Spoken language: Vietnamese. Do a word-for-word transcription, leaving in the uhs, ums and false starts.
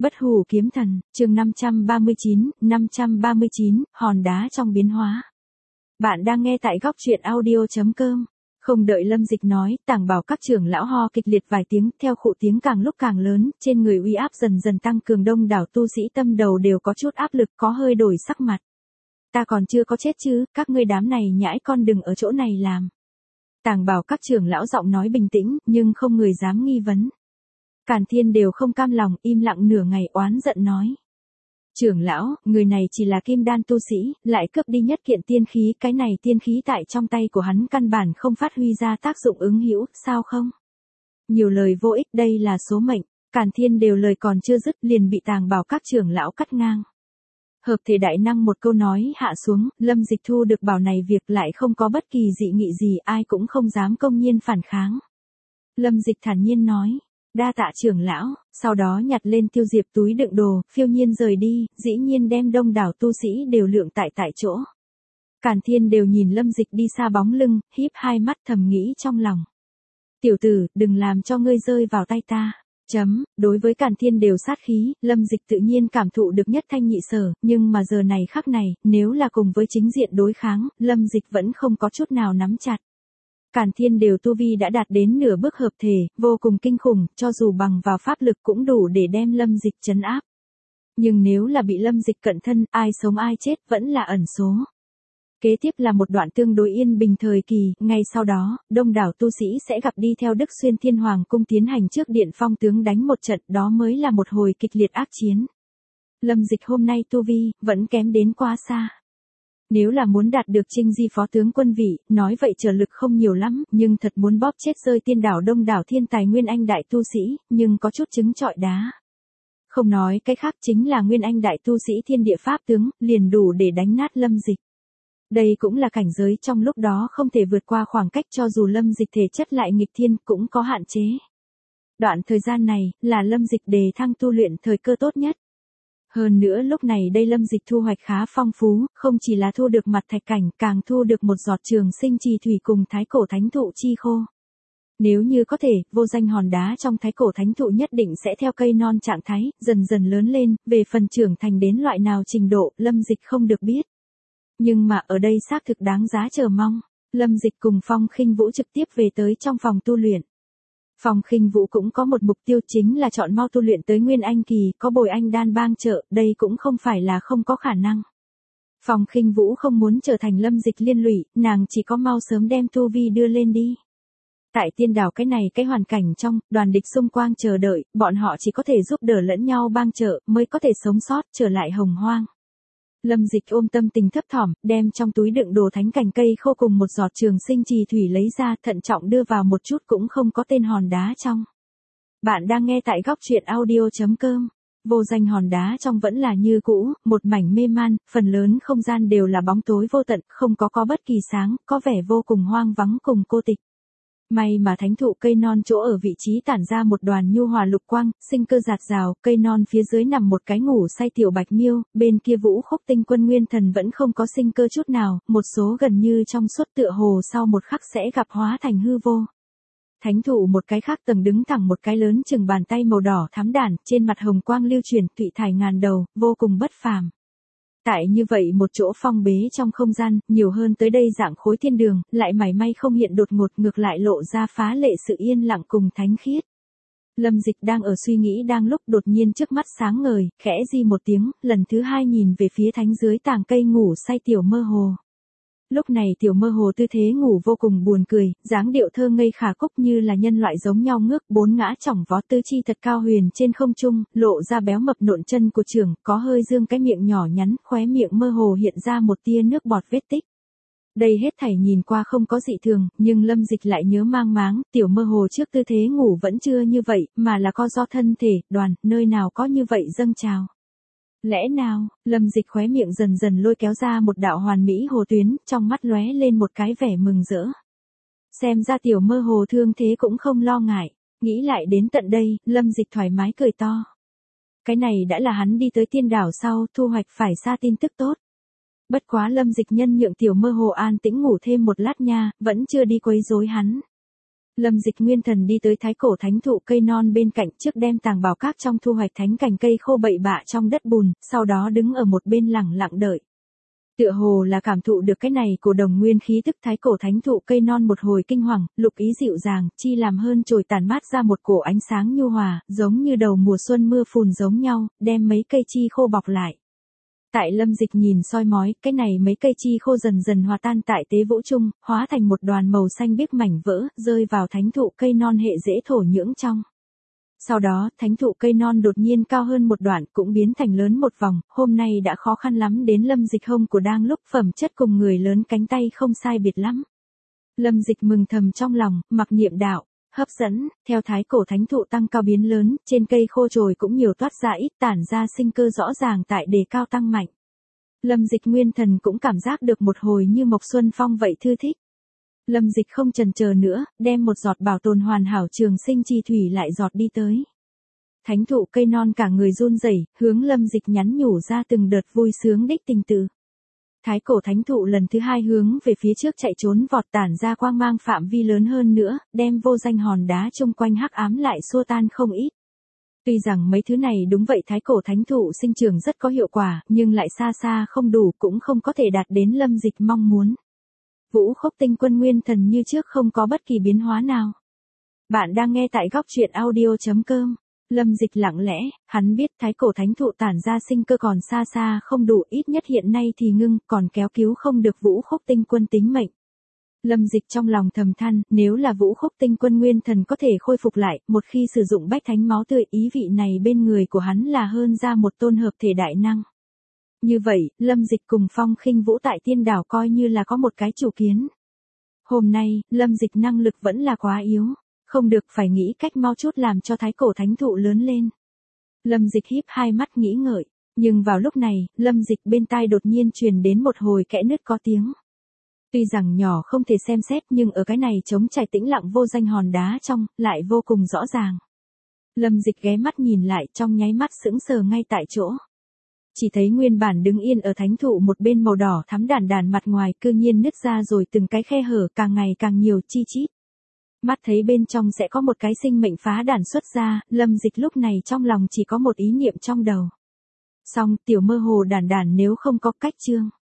Bất hủ kiếm thần, chương năm trăm ba mươi chín, năm trăm ba mươi chín, hòn đá trong biến hóa. Bạn đang nghe tại góc truyện audio chấm com. Không đợi Lâm Dịch nói, Tàng Bảo các trưởng lão ho kịch liệt vài tiếng, theo khụ tiếng càng lúc càng lớn, trên người uy áp dần dần tăng cường, đông đảo tu sĩ tâm đầu đều có chút áp lực, có hơi đổi sắc mặt. Ta còn chưa có chết chứ, các ngươi đám này nhãi con đừng ở chỗ này làm. Tàng Bảo các trưởng lão giọng nói bình tĩnh, nhưng không người dám nghi vấn. Càn Thiên đều không cam lòng, im lặng nửa ngày oán giận nói. Trưởng lão, người này chỉ là kim đan tu sĩ, lại cướp đi nhất kiện tiên khí, cái này tiên khí tại trong tay của hắn căn bản không phát huy ra tác dụng ứng hữu, sao không? Nhiều lời vô ích, đây là số mệnh. Càn Thiên đều lời còn chưa dứt liền bị Tàng Bảo các trưởng lão cắt ngang. Hợp thể đại năng một câu nói hạ xuống, Lâm Dịch thu được bảo này việc lại không có bất kỳ dị nghị gì, ai cũng không dám công nhiên phản kháng. Lâm Dịch thản nhiên nói. Đa tạ trưởng lão, sau đó nhặt lên tiêu diệp túi đựng đồ, phiêu nhiên rời đi, dĩ nhiên đem đông đảo tu sĩ đều lượng tại tại chỗ. Càn Thiên đều nhìn Lâm Dịch đi xa bóng lưng, híp hai mắt thầm nghĩ trong lòng. Tiểu tử, đừng làm cho ngươi rơi vào tay ta. Chấm, đối với Càn Thiên đều sát khí, Lâm Dịch tự nhiên cảm thụ được nhất thanh nhị sở, nhưng mà giờ này khắc này, nếu là cùng với chính diện đối kháng, Lâm Dịch vẫn không có chút nào nắm chặt. Càn Thiên đều tu vi đã đạt đến nửa bước hợp thể, vô cùng kinh khủng, cho dù bằng vào pháp lực cũng đủ để đem Lâm Dịch trấn áp. Nhưng nếu là bị Lâm Dịch cận thân, ai sống ai chết vẫn là ẩn số. Kế tiếp là một đoạn tương đối yên bình thời kỳ, ngay sau đó, đông đảo tu sĩ sẽ gặp đi theo Đức Xuyên Thiên Hoàng cung tiến hành trước điện phong tướng đánh một trận, đó mới là một hồi kịch liệt ác chiến. Lâm Dịch hôm nay tu vi, vẫn kém đến quá xa. Nếu là muốn đạt được Trinh Di phó tướng quân vị, nói vậy trở lực không nhiều lắm, nhưng thật muốn bóp chết rơi tiên đảo đông đảo thiên tài Nguyên Anh đại tu sĩ, nhưng có chút trứng trọi đá. Không nói cái khác, chính là Nguyên Anh đại tu sĩ thiên địa pháp tướng, liền đủ để đánh nát Lâm Dịch. Đây cũng là cảnh giới trong lúc đó không thể vượt qua khoảng cách, cho dù Lâm Dịch thể chất lại nghịch thiên cũng có hạn chế. Đoạn thời gian này, là Lâm Dịch đề thăng tu luyện thời cơ tốt nhất. Hơn nữa lúc này đây Lâm Dịch thu hoạch khá phong phú, không chỉ là thu được mặt thạch cảnh, càng thu được một giọt trường sinh trì thủy cùng thái cổ thánh thụ chi khô. Nếu như có thể, vô danh hòn đá trong thái cổ thánh thụ nhất định sẽ theo cây non trạng thái, dần dần lớn lên, về phần trưởng thành đến loại nào trình độ, Lâm Dịch không được biết. Nhưng mà ở đây xác thực đáng giá chờ mong, Lâm Dịch cùng Phong Khinh Vũ trực tiếp về tới trong phòng tu luyện. Phong Khinh Vũ cũng có một mục tiêu, chính là chọn mau tu luyện tới Nguyên Anh kỳ, có bồi anh đan bang trợ, đây cũng không phải là không có khả năng. Phong Khinh Vũ không muốn trở thành Lâm Dịch liên lụy, nàng chỉ có mau sớm đem tu vi đưa lên đi. Tại tiên đảo cái này cái hoàn cảnh trong, đoàn địch xung quanh chờ đợi, bọn họ chỉ có thể giúp đỡ lẫn nhau bang trợ, mới có thể sống sót, trở lại hồng hoang. Lâm Dịch ôm tâm tình thấp thỏm, đem trong túi đựng đồ thánh cành cây khô cùng một giọt trường sinh trì thủy lấy ra, thận trọng đưa vào một chút cũng không có tên hòn đá trong. Bạn đang nghe tại góc truyện audio chấm com. Vô danh hòn đá trong vẫn là như cũ, một mảnh mê man, phần lớn không gian đều là bóng tối vô tận, không có có bất kỳ sáng, có vẻ vô cùng hoang vắng cùng cô tịch. May mà thánh thụ cây non chỗ ở vị trí tản ra một đoàn nhu hòa lục quang, sinh cơ rạt rào, cây non phía dưới nằm một cái ngủ say tiểu bạch miêu, bên kia Vũ Khúc tinh quân nguyên thần vẫn không có sinh cơ chút nào, một số gần như trong suốt tựa hồ sau một khắc sẽ gặp hóa thành hư vô. Thánh thụ một cái khác tầng đứng thẳng một cái lớn chừng bàn tay màu đỏ thắm đản, trên mặt hồng quang lưu chuyển, thụy thải ngàn đầu, vô cùng bất phàm. Tại như vậy một chỗ phong bế trong không gian, nhiều hơn tới đây dạng khối thiên đường, lại mảy may không hiện đột ngột, ngược lại lộ ra phá lệ sự yên lặng cùng thánh khiết. Lâm Dịch đang ở suy nghĩ đang lúc đột nhiên trước mắt sáng ngời, khẽ di một tiếng, lần thứ hai nhìn về phía thánh dưới tàng cây ngủ say tiểu mơ hồ. Lúc này tiểu mơ hồ tư thế ngủ vô cùng buồn cười, dáng điệu thơ ngây khả cúc như là nhân loại giống nhau ngước bốn ngã chỏng vó, tư chi thật cao huyền trên không trung, lộ ra béo mập nộn chân của trưởng, có hơi dương cái miệng nhỏ nhắn, khóe miệng mơ hồ hiện ra một tia nước bọt vết tích. Đây hết thảy nhìn qua không có dị thường, nhưng Lâm Dịch lại nhớ mang máng, tiểu mơ hồ trước tư thế ngủ vẫn chưa như vậy, mà là co do thân thể, đoàn, nơi nào có như vậy dâng trào. Lẽ nào, Lâm Dịch khóe miệng dần dần lôi kéo ra một đạo hoàn mỹ hồ tuyến, trong mắt lóe lên một cái vẻ mừng rỡ. Xem ra tiểu mơ hồ thương thế cũng không lo ngại, nghĩ lại đến tận đây, Lâm Dịch thoải mái cười to. Cái này đã là hắn đi tới tiên đảo sau, thu hoạch phải xa tin tức tốt. Bất quá Lâm Dịch nhân nhượng tiểu mơ hồ an tĩnh ngủ thêm một lát nha, vẫn chưa đi quấy rối hắn. Lâm Dịch nguyên thần đi tới thái cổ thánh thụ cây non bên cạnh, trước đem tàng bảo các trong thu hoạch thánh cành cây khô bậy bạ trong đất bùn, sau đó đứng ở một bên lẳng lặng đợi. Tựa hồ là cảm thụ được cái này của đồng nguyên khí tức, thái cổ thánh thụ cây non một hồi kinh hoàng, lục ý dịu dàng, chi làm hơn trồi tàn mát ra một cổ ánh sáng nhu hòa, giống như đầu mùa xuân mưa phùn giống nhau, đem mấy cây chi khô bọc lại. Tại Lâm Dịch nhìn soi mói, cái này mấy cây chi khô dần dần hòa tan tại tế vũ trung, hóa thành một đoàn màu xanh biếc mảnh vỡ, rơi vào thánh thụ cây non hệ dễ thổ nhưỡng trong. Sau đó, thánh thụ cây non đột nhiên cao hơn một đoạn, cũng biến thành lớn một vòng, hôm nay đã khó khăn lắm đến Lâm Dịch hông của đang lúc phẩm chất cùng người lớn cánh tay không sai biệt lắm. Lâm Dịch mừng thầm trong lòng, mặc niệm đạo, hấp dẫn, theo thái cổ thánh thụ tăng cao biến lớn, trên cây khô trồi cũng nhiều toát ra ít tản ra sinh cơ rõ ràng tại đề cao tăng mạnh. Lâm Dịch nguyên thần cũng cảm giác được một hồi như mộc xuân phong vậy thư thích. Lâm Dịch không chần chờ nữa, đem một giọt bảo tồn hoàn hảo trường sinh chi thủy lại giọt đi tới. Thánh thụ cây non cả người run rẩy, hướng Lâm Dịch nhắn nhủ ra từng đợt vui sướng đích tình từ. Thái cổ thánh thụ lần thứ hai hướng về phía trước chạy trốn vọt, tản ra quang mang phạm vi lớn hơn nữa, đem vô danh hòn đá chung quanh hắc ám lại xua tan không ít. Tuy rằng mấy thứ này đúng vậy thái cổ thánh thụ sinh trưởng rất có hiệu quả, nhưng lại xa xa không đủ, cũng không có thể đạt đến Lâm Dịch mong muốn. Vũ Khốc Tinh Quân nguyên thần như trước không có bất kỳ biến hóa nào. Bạn đang nghe tại góc truyện audio chấm com. Lâm Dịch lặng lẽ, hắn biết thái cổ thánh thụ tản ra sinh cơ còn xa xa không đủ, ít nhất hiện nay thì ngưng, còn kéo cứu không được Vũ Khốc Tinh Quân tính mệnh. Lâm Dịch trong lòng thầm than, nếu là Vũ Khốc Tinh Quân nguyên thần có thể khôi phục lại, một khi sử dụng bách thánh máu tươi, ý vị này bên người của hắn là hơn ra một tôn hợp thể đại năng. Như vậy, Lâm Dịch cùng Phong Khinh Vũ tại tiên đảo coi như là có một cái chủ kiến. Hôm nay, Lâm Dịch năng lực vẫn là quá yếu, không được, phải nghĩ cách mau chút làm cho thái cổ thánh thụ lớn lên. Lâm Dịch híp hai mắt nghĩ ngợi, nhưng vào lúc này, Lâm Dịch bên tai đột nhiên truyền đến một hồi kẽ nứt có tiếng. Tuy rằng nhỏ không thể xem xét, nhưng ở cái này trống trải tĩnh lặng vô danh hòn đá trong, lại vô cùng rõ ràng. Lâm Dịch ghé mắt nhìn lại, trong nháy mắt sững sờ ngay tại chỗ. Chỉ thấy nguyên bản đứng yên ở thánh thụ một bên màu đỏ thắm đàn đàn mặt ngoài cư nhiên nứt ra rồi từng cái khe hở càng ngày càng nhiều chi chít. Mắt thấy bên trong sẽ có một cái sinh mệnh phá đàn xuất ra, Lâm Dịch lúc này trong lòng chỉ có một ý niệm trong đầu. Xong, tiểu mơ hồ đàn đàn nếu không có cách chương.